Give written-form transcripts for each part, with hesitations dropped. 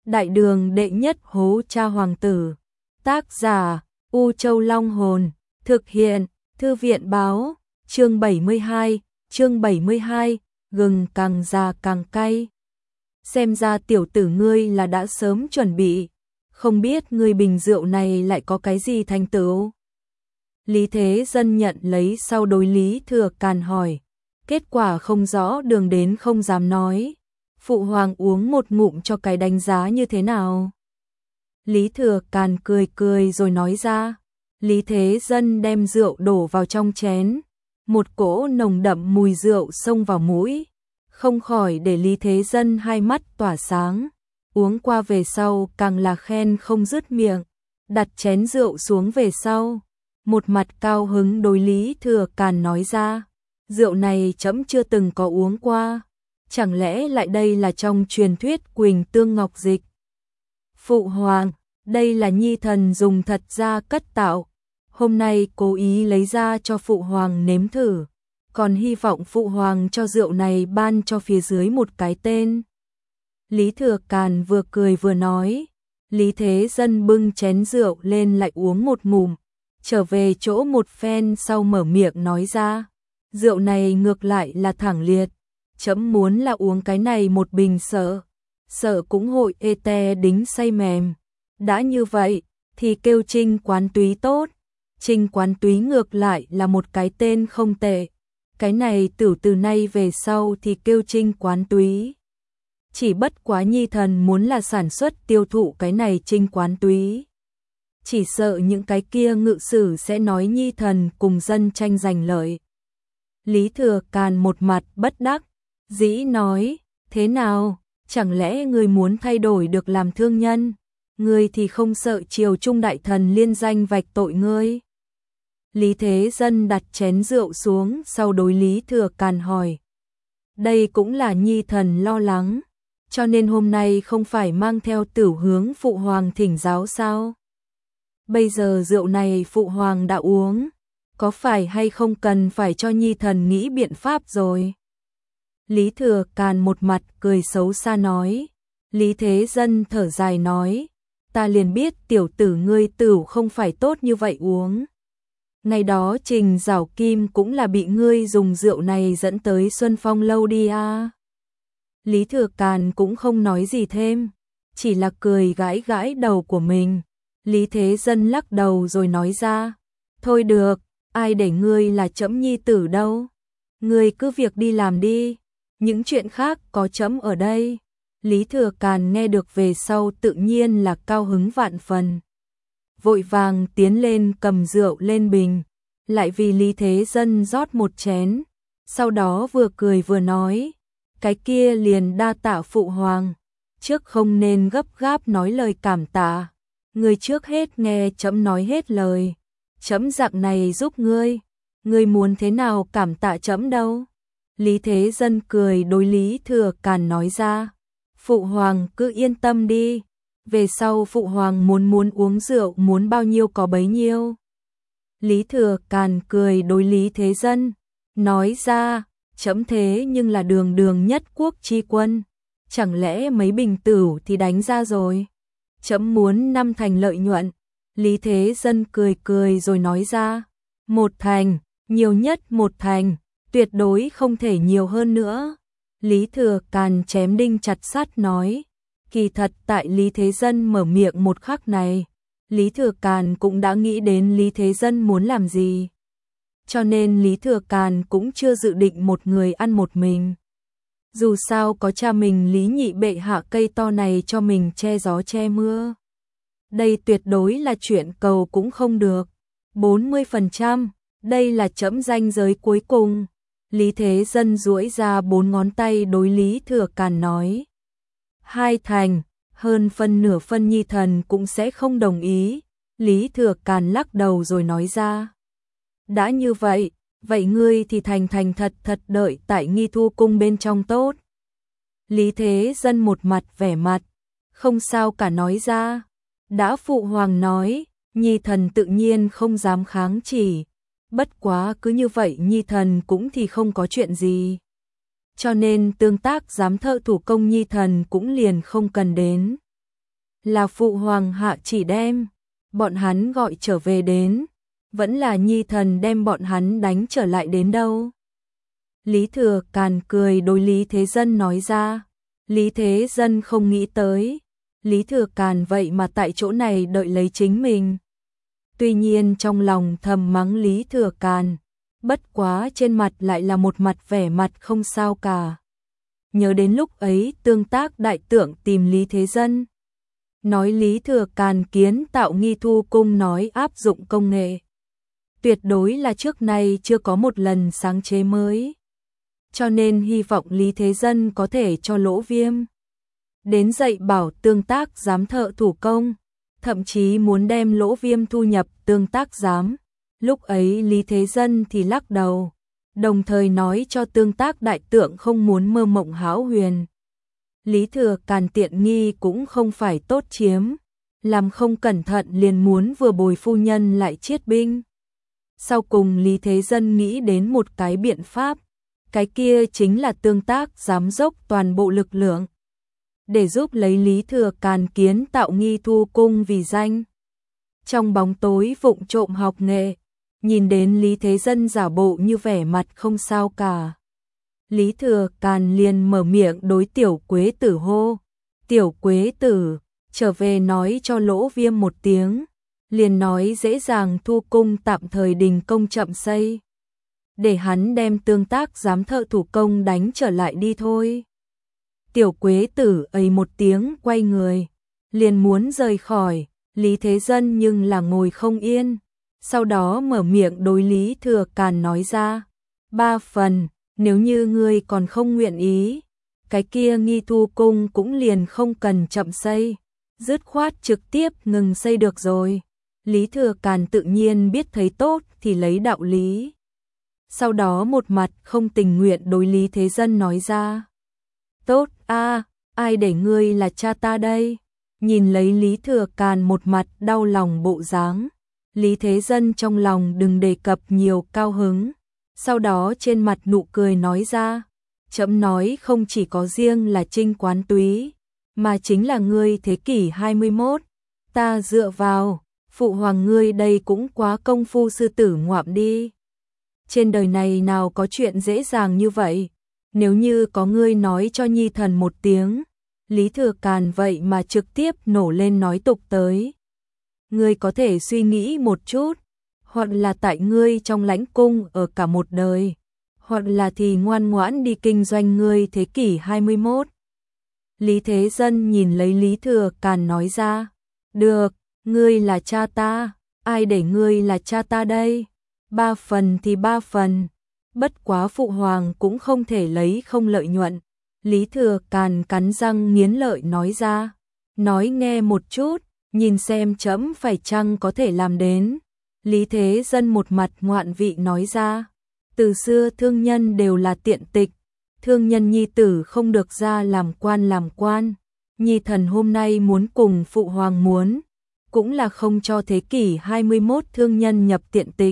Đại đường đệ nhất hố cha hoàng tử. Tác giả U Châu Long Hồn. Thực hiện Thư viện Báo. Chương 72, gừng càng già càng cay. Xem ra tiểu tử ngươi là đã sớm chuẩn bị, không biết ngươi bình rượu này lại có cái gì thành tựu. Lý Thế Dân nhận lấy sau đối Lý Thừa Càn hỏi, kết quả không rõ đường đến không dám nói. Phụ hoàng uống một ngụm cho cái đánh giá như thế nào? Lý Thừa Càn cười cười rồi nói ra. Lý Thế Dân đem rượu đổ vào trong chén, một cỗ nồng đậm mùi rượu xông vào mũi, không khỏi để Lý Thế Dân hai mắt tỏa sáng. Uống qua về sau càng là khen không dứt miệng, đặt chén rượu xuống về sau, một mặt cao hứng đối Lý Thừa Càn nói ra, rượu này trẫm chưa từng có uống qua, chẳng lẽ lại đây là trong truyền thuyết Quỳnh Tương Ngọc Dịch? Phụ hoàng, đây là nhi thần dùng thật ra cất tạo, hôm nay cố ý lấy ra cho phụ hoàng nếm thử, còn hy vọng phụ hoàng cho rượu này ban cho phía dưới một cái tên. Lý Thừa Càn vừa cười vừa nói. Lý Thế Dân bưng chén rượu lên lại uống một ngụm, trở về chỗ một phen sau mở miệng nói ra, rượu này ngược lại là thẳng liệt, trẫm muốn là uống cái này một bình sợ cũng hội ê te đính say mềm. Đã như vậy thì kêu Trinh Quán Túy tốt. Trinh Quán Túy ngược lại là một cái tên không tệ, cái này từ nay về sau thì kêu Trinh Quán Túy. Chỉ bất quá nhi thần muốn là sản xuất tiêu thụ cái này Trinh Quán Túy, chỉ sợ những cái kia ngự sử sẽ nói nhi thần cùng dân tranh giành lợi. Lý Thừa Càn một mặt bất đắc dĩ nói, thế nào, chẳng lẽ ngươi muốn thay đổi được làm thương nhân, ngươi thì không sợ triều trung đại thần liên danh vạch tội ngươi? Lý Thế Dân đặt chén rượu xuống sau đối Lý Thừa Càn hỏi, đây cũng là nhi thần lo lắng, cho nên hôm nay không phải mang theo tửu hướng phụ hoàng thỉnh giáo sao? Bây giờ rượu này phụ hoàng đã uống, có phải hay không cần phải cho nhi thần nghĩ biện pháp rồi? Lý Thừa Càn một mặt cười xấu xa nói. Lý Thế Dân thở dài nói, ta liền biết tiểu tử ngươi tửu không phải tốt như vậy uống. Ngày đó Trình Giảo Kim cũng là bị ngươi dùng rượu này dẫn tới Xuân Phong lâu đi à. Lý Thừa Càn cũng không nói gì thêm, chỉ là cười gãi gãi đầu của mình. Lý Thế Dân lắc đầu rồi nói ra, thôi được, ai để ngươi là trẫm nhi tử đâu, ngươi cứ việc đi làm đi, những chuyện khác có trẫm ở đây. Lý Thừa Càn nghe được về sau tự nhiên là cao hứng vạn phần, vội vàng tiến lên cầm rượu lên bình, lại vì Lý Thế Dân rót một chén, sau đó vừa cười vừa nói, cái kia liền đa tạ phụ hoàng, trước không nên gấp gáp nói lời cảm tạ, ngươi trước hết nghe trẫm nói hết lời, trẫm dạng này giúp ngươi muốn thế nào cảm tạ trẫm đâu? Lý Thế Dân cười đối Lý Thừa Càn nói ra, phụ hoàng cứ yên tâm đi, về sau phụ hoàng muốn uống rượu muốn bao nhiêu có bấy nhiêu. Lý Thừa Càn cười đối Lý Thế Dân, nói ra, trẫm thế nhưng là đường nhất quốc chi quân, chẳng lẽ mấy bình tửu thì đánh ra rồi, trẫm muốn 5 thành lợi nhuận. Lý Thế Dân cười cười rồi nói ra, 1 thành, nhiều nhất 1 thành, tuyệt đối không thể nhiều hơn nữa. Lý Thừa Càn chém đinh chặt sắt nói, kỳ thật tại Lý Thế Dân mở miệng một khắc này, Lý Thừa Càn cũng đã nghĩ đến Lý Thế Dân muốn làm gì. Cho nên Lý Thừa Càn cũng chưa dự định một người ăn một mình. Dù sao có cha mình Lý Nhị bệ hạ cây to này cho mình che gió che mưa. Đây tuyệt đối là chuyện cầu cũng không được. 40%, đây là trẫm ranh giới cuối cùng. Lý Thế Dân duỗi ra 4 ngón tay đối Lý Thừa Càn nói. 2 thành, hơn phân nửa phân nhi thần cũng sẽ không đồng ý. Lý Thừa Càn lắc đầu rồi nói ra. Đã như vậy, vậy ngươi thì thành thật đợi tại Nghi Thu cung bên trong tốt. Lý Thế Dân một mặt vẻ mặt, không sao cả nói ra. Đã phụ hoàng nói, nhi thần tự nhiên không dám kháng chỉ. Bất quá cứ như vậy nhi thần cũng thì không có chuyện gì. Cho nên tương tác giám thợ thủ công nhi thần cũng liền không cần đến. là phụ hoàng hạ chỉ đem bọn hắn gọi trở về đến, vẫn là nhi thần đem bọn hắn đánh trở lại đến đâu. Lý Thừa Càn cười đối Lý Thế Dân nói ra. Lý Thế Dân không nghĩ tới, Lý Thừa Càn vậy mà tại chỗ này đợi lấy chính mình. Tuy nhiên trong lòng thầm mắng Lý Thừa Càn, bất quá trên mặt lại là một mặt vẻ mặt không sao cả. Nhớ đến lúc ấy Tương Tác đại tượng tìm Lý Thế Dân, nói Lý Thừa Càn kiến tạo Nghi Thu Cung nói áp dụng công nghệ. Tuyệt đối là trước nay chưa có một lần sáng chế mới. Cho nên hy vọng Lý Thế Dân có thể cho Lỗ Viêm đến dạy bảo Tương Tác giám thợ thủ công, thậm chí muốn đem Lỗ Viêm thu nhập Tương Tác giám. Lúc ấy Lý Thế Dân thì lắc đầu, đồng thời nói cho Tương Tác đại tượng không muốn mơ mộng hão huyền. Lý Thừa Càn tiện nghi cũng không phải tốt chiếm, làm không cẩn thận liền muốn vừa bồi phu nhân lại chiết binh. Sau cùng Lý Thế Dân nghĩ đến một cái biện pháp, cái kia chính là Tương Tác giám dốc toàn bộ lực lượng để giúp lấy Lý Thừa Càn kiến tạo Nghi Thu Cung vì danh. Trong bóng tối vụng trộm học nghệ, nhìn đến Lý Thế Dân giả bộ như vẻ mặt không sao cả. Lý Thừa Càn liền mở miệng đối Tiểu Quế Tử hô. Tiểu Quế Tử, trở về nói cho Lỗ Viêm một tiếng. Liền nói dễ dàng thu cung tạm thời đình công chậm xây. Để hắn đem Tương Tác giám thợ thủ công đánh trở lại đi thôi. Tiểu Quế Tử ấy một tiếng quay người, liền muốn rời khỏi. Lý Thế Dân nhưng là ngồi không yên. Sau đó mở miệng đối Lý Thừa Càn nói ra. 3 phần, nếu như ngươi còn không nguyện ý, cái kia Nghi Thu Cung cũng liền không cần chậm xây. Dứt khoát trực tiếp ngừng xây được rồi. Lý Thừa Càn tự nhiên biết thấy tốt thì lấy đạo lý. Sau đó một mặt không tình nguyện đối Lý Thế Dân nói ra. Tốt a, ai để ngươi là cha ta đây? Nhìn lấy Lý Thừa Càn một mặt đau lòng bộ dáng, Lý Thế Dân trong lòng đừng đề cập nhiều cao hứng. Sau đó trên mặt nụ cười nói ra, chậm nói không chỉ có riêng là Trinh Quán Túy, mà chính là ngươi thế kỷ 21, ta dựa vào, phụ hoàng ngươi đây cũng quá công phu sư tử ngoạm đi. Trên đời này nào có chuyện dễ dàng như vậy, nếu như có ngươi nói cho nhi thần một tiếng. Lý Thừa Càn vậy mà trực tiếp nổ lên nói tục tới. Ngươi có thể suy nghĩ một chút, hoặc là tại ngươi trong lãnh cung ở cả một đời, hoặc là thì ngoan ngoãn đi kinh doanh ngươi thế kỷ 21. Lý Thế Dân nhìn lấy Lý Thừa Càn nói ra, được, ngươi là cha ta, ai để ngươi là cha ta đây? 3 phần thì 3 phần, bất quá phụ hoàng cũng không thể lấy không lợi nhuận. Lý Thừa Càn cắn răng nghiến lợi nói ra, nói nghe một chút, nhìn xem trẫm phải chăng có thể làm đến. Lý Thế Dân một mặt ngoạn vị nói ra, từ xưa thương nhân đều là tiện tịch, thương nhân nhi tử không được ra làm quan, nhi thần hôm nay muốn cùng phụ hoàng muốn, cũng là không cho thế kỷ 21 thương nhân nhập tiện tịch.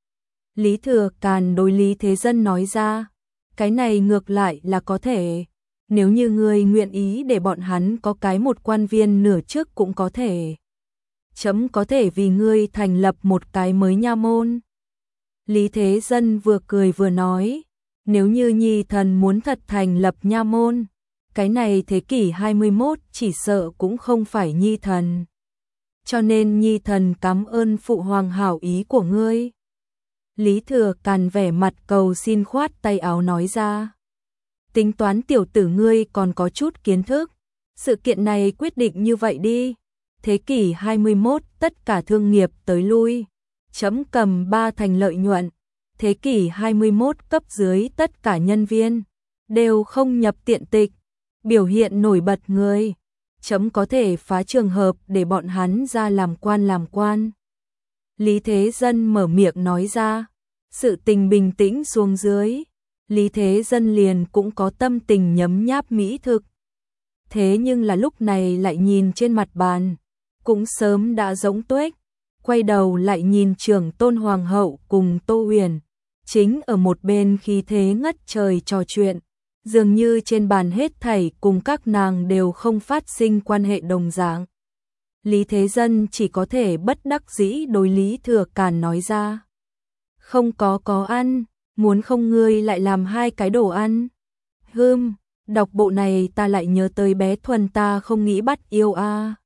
Lý Thừa Càn đối Lý Thế Dân nói ra, cái này ngược lại là có thể, nếu như ngươi nguyện ý để bọn hắn có cái một quan viên nửa trước cũng có thể. Chấm có thể vì ngươi thành lập một cái mới nha môn. Lý Thế Dân vừa cười vừa nói, nếu như nhi thần muốn thật thành lập nha môn, cái này thế kỷ 21 chỉ sợ cũng không phải nhi thần. Cho nên nhi thần cảm ơn phụ hoàng hảo ý của ngươi. Lý Thừa Càn vẻ mặt cầu xin khoát tay áo nói ra. Tính toán tiểu tử ngươi còn có chút kiến thức. Sự kiện này quyết định như vậy đi. Thế kỷ 21 tất cả thương nghiệp tới lui. Chấm cầm 3 thành lợi nhuận. Thế kỷ 21 cấp dưới tất cả nhân viên đều không nhập tiện tịch. Biểu hiện nổi bật người. Chấm có thể phá trường hợp để bọn hắn ra làm quan. Lý Thế Dân mở miệng nói ra. Sự tình bình tĩnh xuống dưới. Lý Thế Dân liền cũng có tâm tình nhấm nháp mỹ thực. Thế nhưng là lúc này lại nhìn trên mặt bàn, cũng sớm đã rỗng tuếch, quay đầu lại nhìn Trưởng Tôn Hoàng hậu cùng Tô Huyền, chính ở một bên khí thế ngất trời trò chuyện, dường như trên bàn hết thảy cùng các nàng đều không phát sinh quan hệ đồng dạng. Lý Thế Dân chỉ có thể bất đắc dĩ đối Lý Thừa Càn nói ra. Không có ăn, muốn không ngươi lại làm 2 cái đồ ăn. Đọc bộ này ta lại nhớ tới bé Thuần ta không nghĩ bắt yêu a.